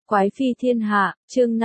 Quái phi thiên hạ, chương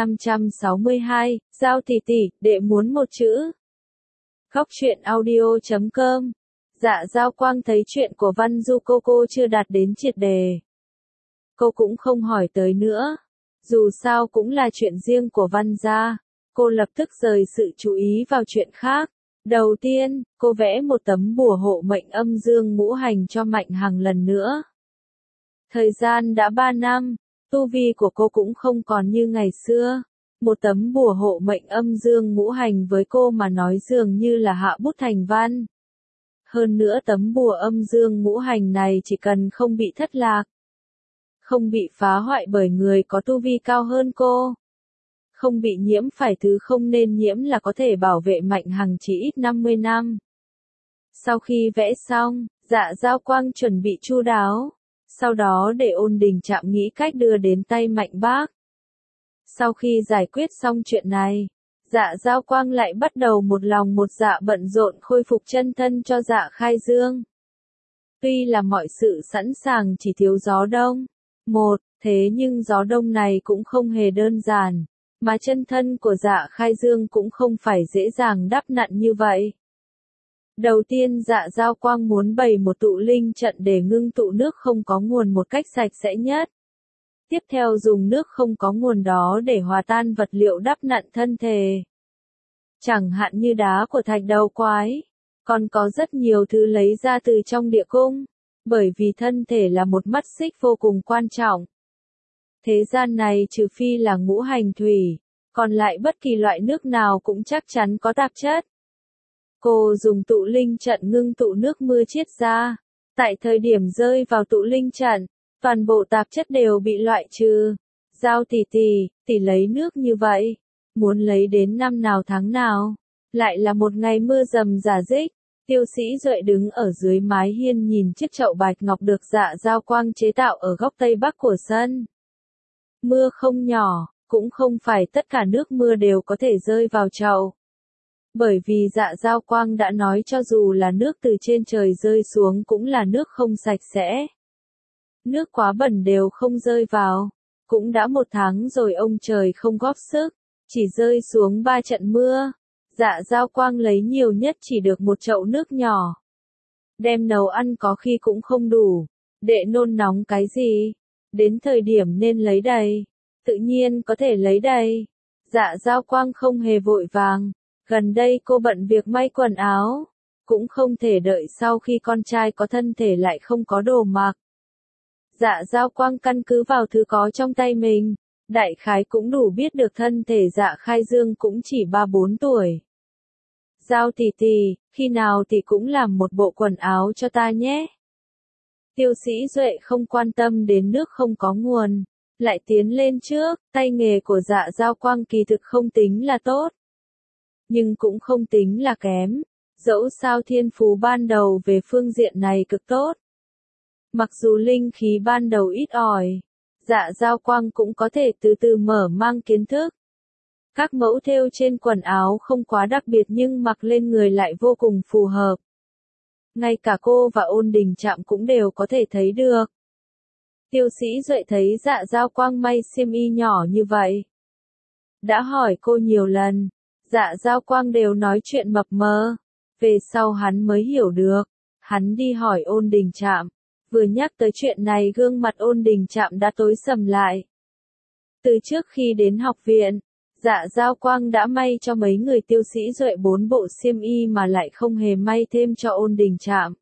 562, Giao tỷ tỷ, đệ muốn một chữ. Góc truyện audio.com. Dạ Giao Quang thấy chuyện của Văn Du cô chưa đạt đến triệt đề. Cô cũng không hỏi tới nữa. Dù sao cũng là chuyện riêng của Văn gia. Cô lập tức rời sự chú ý vào chuyện khác. Đầu tiên, cô vẽ một tấm bùa hộ mệnh âm dương ngũ hành cho Mạnh Hằng lần nữa. Thời gian đã 3 năm. Tu vi của cô cũng không còn như ngày xưa. Một tấm bùa hộ mệnh âm dương ngũ hành với cô mà nói dường như là hạ bút thành văn. Hơn nữa tấm bùa âm dương ngũ hành này chỉ cần không bị thất lạc, không bị phá hoại bởi người có tu vi cao hơn cô, không bị nhiễm phải thứ không nên nhiễm là có thể bảo vệ Mạnh Hằng chỉ ít 50 năm. Sau khi vẽ xong, Dạ Giao Quang chuẩn bị chu đáo. Sau đó để Ôn Đình Trạm nghĩ cách đưa đến tay Mạnh Bác. Sau khi giải quyết xong chuyện này, Dạ Giao Quang lại bắt đầu một lòng một dạ bận rộn khôi phục chân thân cho Dạ Khai Dương. Tuy là mọi sự sẵn sàng chỉ thiếu gió đông. Thế nhưng gió đông này cũng không hề đơn giản, mà chân thân của Dạ Khai Dương cũng không phải dễ dàng đắp nặn như vậy. Đầu tiên Dạ Giao Quang muốn bày một tụ linh trận để ngưng tụ nước không có nguồn một cách sạch sẽ nhất. Tiếp theo dùng nước không có nguồn đó để hòa tan vật liệu đắp nặn thân thể. Chẳng hạn như đá của thạch đầu quái. Còn có rất nhiều thứ lấy ra từ trong địa cung. Bởi vì thân thể là một mắt xích vô cùng quan trọng. Thế gian này trừ phi là ngũ hành thủy, còn lại bất kỳ loại nước nào cũng chắc chắn có tạp chất. Cô dùng tụ linh trận ngưng tụ nước mưa chiết ra. Tại thời điểm rơi vào tụ linh trận, toàn bộ tạp chất đều bị loại trừ. Giao tỷ tỷ lấy nước như vậy. Muốn lấy đến năm nào tháng nào? Lại là một ngày mưa rầm rả rích. Tiêu Sĩ Duệ đứng ở dưới mái hiên nhìn chiếc chậu bạch ngọc được Dạ Giao Quang chế tạo ở góc tây bắc của sân. Mưa không nhỏ, cũng không phải tất cả nước mưa đều có thể rơi vào chậu. Bởi vì Dạ Giao Quang đã nói cho dù là nước từ trên trời rơi xuống cũng là nước không sạch sẽ. Nước quá bẩn đều không rơi vào. Cũng đã 1 tháng rồi ông trời không góp sức, chỉ rơi xuống 3 trận mưa. Dạ Giao Quang lấy nhiều nhất chỉ được một chậu nước nhỏ. Đem nấu ăn có khi cũng không đủ. Đệ nôn nóng cái gì? Đến thời điểm nên lấy đầy. Tự nhiên có thể lấy đầy. Dạ Giao Quang không hề vội vàng. Gần đây cô bận việc may quần áo. Cũng không thể đợi sau khi con trai có thân thể lại không có đồ mặc. Dạ Giao Quang căn cứ vào thứ có trong tay mình. Đại khái cũng đủ biết được thân thể Dạ Khai Dương cũng chỉ 3-4 tuổi. Giao tỷ tỷ, khi nào tỷ cũng làm một bộ quần áo cho ta nhé. Tiêu Sĩ Duệ không quan tâm đến nước không có nguồn. Lại tiến lên trước, tay nghề của Dạ Giao Quang kỳ thực không tính là tốt. Nhưng cũng không tính là kém. Dẫu sao thiên phú ban đầu về phương diện này cực tốt. Mặc dù linh khí ban đầu ít ỏi, Dạ Giao Quang cũng có thể từ từ mở mang kiến thức. Các mẫu thêu trên quần áo không quá đặc biệt nhưng mặc lên người lại vô cùng phù hợp. Ngay cả cô và Ôn Đình Trạm cũng đều có thể thấy được. Tiêu Sĩ Duệ thấy Dạ Giao Quang may xiêm y nhỏ như vậy. Đã hỏi cô nhiều lần, Dạ Giao Quang đều nói chuyện mập mờ. Về sau hắn mới hiểu được. Hắn đi hỏi Ôn Đình Trạm. Vừa nhắc tới chuyện này gương mặt Ôn Đình Trạm đã tối sầm lại. Từ trước khi đến học viện, Dạ Giao Quang đã may cho mấy người Tiêu Sĩ Duệ 4 bộ xiêm y mà lại không hề may thêm cho Ôn Đình Trạm.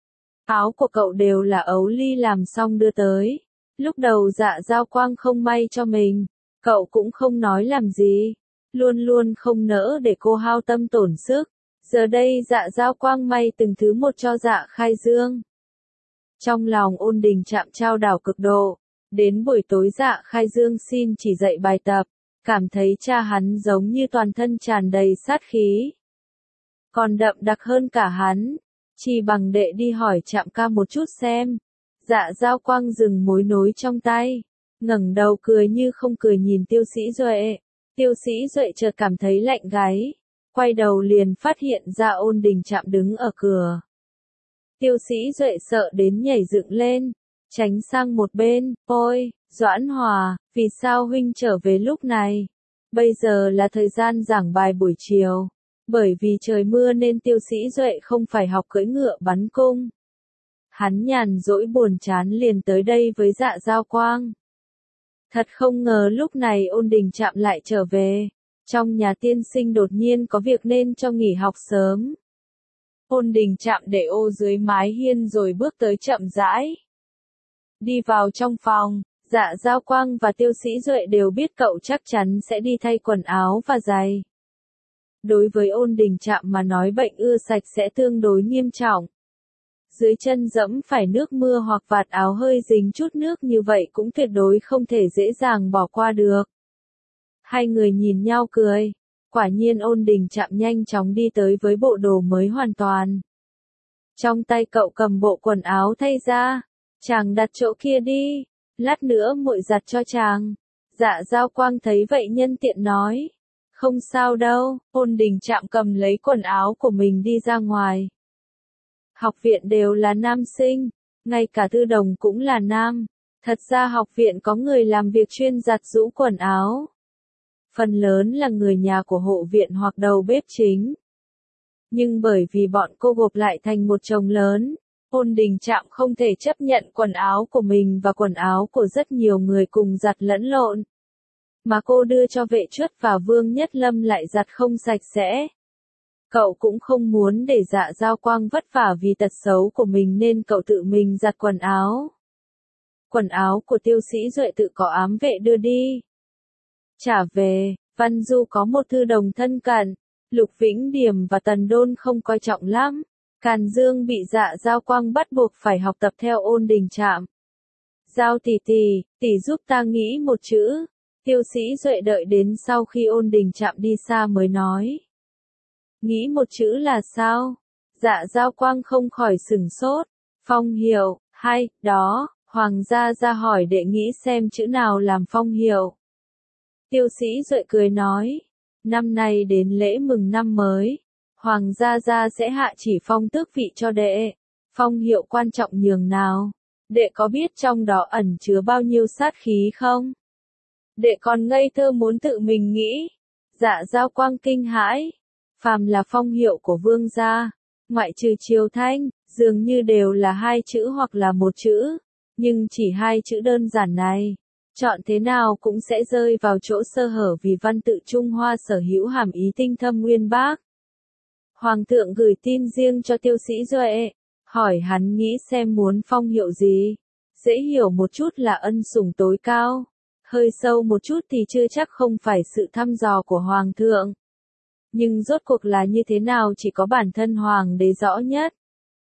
Áo của cậu đều là Ấu Ly làm xong đưa tới. Lúc đầu Dạ Giao Quang không may cho mình, cậu cũng không nói làm gì. Luôn luôn không nỡ để cô hao tâm tổn sức. Giờ đây Dạ Giao Quang may từng thứ một cho Dạ Khai Dương. Trong lòng Ôn Đình Trạm trao đảo cực độ. Đến buổi tối Dạ Khai Dương xin chỉ dạy bài tập. Cảm thấy cha hắn giống như toàn thân tràn đầy sát khí. Còn đậm đặc hơn cả hắn. Chỉ bằng đệ đi hỏi Trạm ca một chút xem. Dạ Giao Quang dừng mối nối trong tay. Ngẩng đầu cười như không cười nhìn Tiêu Sĩ Duệ. Tiêu Sĩ Duệ chợt cảm thấy lạnh gáy. Quay đầu liền phát hiện ra Ôn Đình Trạm đứng ở cửa. Tiêu Sĩ Duệ sợ đến nhảy dựng lên. Tránh sang một bên. Ôi, Doãn Hòa, vì sao huynh trở về lúc này? Bây giờ là thời gian giảng bài buổi chiều. Bởi vì trời mưa nên Tiêu Sĩ Duệ không phải học cưỡi ngựa bắn cung. Hắn nhàn rỗi buồn chán liền tới đây với Dạ Giao Quang. Thật không ngờ lúc này Ôn Đình Trạm lại trở về. Trong nhà tiên sinh đột nhiên có việc nên cho nghỉ học sớm. Ôn Đình Trạm để ô dưới mái hiên rồi bước tới chậm rãi. Đi vào trong phòng, Dạ Giao Quang và Tiêu Sĩ Duệ đều biết cậu chắc chắn sẽ đi thay quần áo và giày. Đối với Ôn Đình Trạm mà nói bệnh ưa sạch sẽ tương đối nghiêm trọng. Dưới chân dẫm phải nước mưa hoặc vạt áo hơi dính chút nước như vậy cũng tuyệt đối không thể dễ dàng bỏ qua được. Hai người nhìn nhau cười. Quả nhiên Ôn Đình Trạm nhanh chóng đi tới với bộ đồ mới hoàn toàn. Trong tay cậu cầm bộ quần áo thay ra. Chàng đặt chỗ kia đi. Lát nữa muội giặt cho chàng. Dạ Giao Quang thấy vậy nhân tiện nói. Không sao đâu. Ôn Đình Trạm cầm lấy quần áo của mình đi ra ngoài. Học viện đều là nam sinh. Ngay cả Thư Đồng cũng là nam. Thật ra học viện có người làm việc chuyên giặt giũ quần áo. Phần lớn là người nhà của hộ viện hoặc đầu bếp chính. Nhưng bởi vì bọn cô gộp lại thành một chồng lớn, Ôn Đình Trạm không thể chấp nhận quần áo của mình và quần áo của rất nhiều người cùng giặt lẫn lộn. Mà cô đưa cho Vệ Chuất và Vương Nhất Lâm lại giặt không sạch sẽ. Cậu cũng không muốn để Dạ Giao Quang vất vả vì tật xấu của mình nên cậu tự mình giặt quần áo. Quần áo của Tiêu Sĩ Duệ tự có ám vệ đưa đi. Trả về, Văn Du có một Thư Đồng thân cận, Lục Vĩnh Điểm và Tần Đôn không coi trọng lắm. Càn Dương bị Dạ Giao Quang bắt buộc phải học tập theo Ôn Đình Trạm. Giao tỷ tỷ giúp ta nghĩ một chữ. Tiêu Sĩ Duệ đợi đến sau khi Ôn Đình Trạm đi xa mới nói. Nghĩ một chữ là sao? Dạ Giao Quang không khỏi sửng sốt. Phong hiệu, hay, đó, Hoàng gia ra hỏi đệ nghĩ xem chữ nào làm phong hiệu. Tiêu Sĩ Duệ cười nói. Năm nay đến lễ mừng năm mới. Hoàng gia sẽ hạ chỉ phong tước vị cho đệ. Phong hiệu quan trọng nhường nào? Đệ có biết trong đó ẩn chứa bao nhiêu sát khí không? Đệ còn ngây thơ muốn tự mình nghĩ. Dạ Giao Quang kinh hãi. Phàm là phong hiệu của vương gia, ngoại trừ Triều Thanh, dường như đều là hai chữ hoặc là một chữ. Nhưng chỉ hai chữ đơn giản này, chọn thế nào cũng sẽ rơi vào chỗ sơ hở vì văn tự Trung Hoa sở hữu hàm ý tinh thâm uyên bác. Hoàng thượng gửi tin riêng cho Tiêu Sĩ Duệ, hỏi hắn nghĩ xem muốn phong hiệu gì. Dễ hiểu một chút là ân sủng tối cao, hơi sâu một chút thì chưa chắc không phải sự thăm dò của Hoàng thượng. Nhưng rốt cuộc là như thế nào chỉ có bản thân Hoàng đế rõ nhất.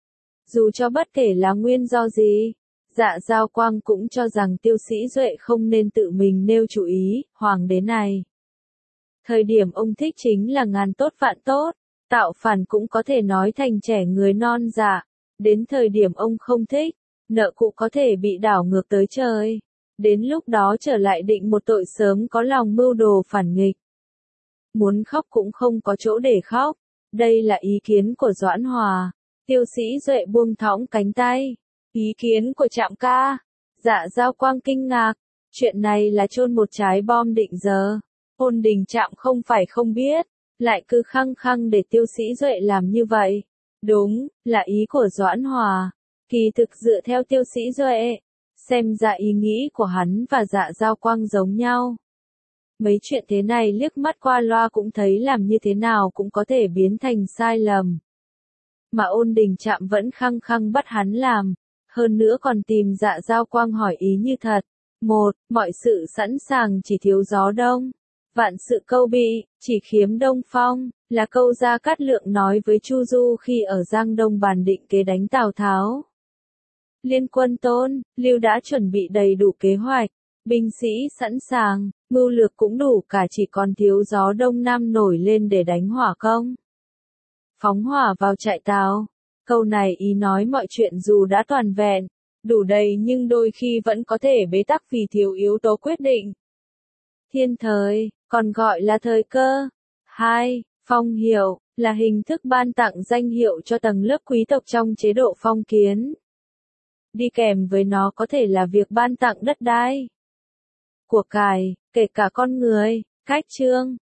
Dù cho bất kể là nguyên do gì, Dạ Giao Quang cũng cho rằng Tiêu Sĩ Duệ không nên tự mình nêu chủ ý, Hoàng đế này. Thời điểm ông thích chính là ngàn tốt vạn tốt, tạo phản cũng có thể nói thành trẻ người non dạ. Đến thời điểm ông không thích, nợ cũ có thể bị đảo ngược tới trời. Đến lúc đó trở lại định một tội sớm có lòng mưu đồ phản nghịch. Muốn khóc cũng không có chỗ để khóc. Đây là ý kiến của Doãn Hòa. Tiêu Sĩ Duệ buông thõng cánh tay. Ý kiến của Trạm ca. Dạ Giao Quang kinh ngạc. Chuyện này là chôn một trái bom định giờ. Ôn Đình Trạm không phải không biết, lại cứ khăng khăng để Tiêu Sĩ Duệ làm như vậy. Đúng, là ý của Doãn Hòa. Kỳ thực dựa theo Tiêu Sĩ Duệ, xem ra ý nghĩ của hắn và Dạ Giao Quang giống nhau. Mấy chuyện thế này liếc mắt qua loa cũng thấy làm như thế nào cũng có thể biến thành sai lầm. Mà Ôn Đình Trạm vẫn khăng khăng bắt hắn làm, hơn nữa còn tìm Dạ Giao Quang hỏi ý như thật. Mọi sự sẵn sàng chỉ thiếu gió đông. Vạn sự câu bị, chỉ khiếm đông phong, là câu Gia Cát Lượng nói với Chu Du khi ở Giang Đông bàn định kế đánh Tào Tháo. Liên quân Tôn, Lưu đã chuẩn bị đầy đủ kế hoạch, binh sĩ sẵn sàng, mưu lược cũng đủ cả chỉ còn thiếu gió đông nam nổi lên để đánh hỏa công. Phóng hỏa vào trại Tào. Câu này ý nói mọi chuyện dù đã toàn vẹn, đủ đầy nhưng đôi khi vẫn có thể bế tắc vì thiếu yếu tố quyết định. Thiên thời, còn gọi là thời cơ. 2. Phong hiệu, là hình thức ban tặng danh hiệu cho tầng lớp quý tộc trong chế độ phong kiến. Đi kèm với nó có thể là việc ban tặng đất đai, của cải, kể cả con người. Khách chương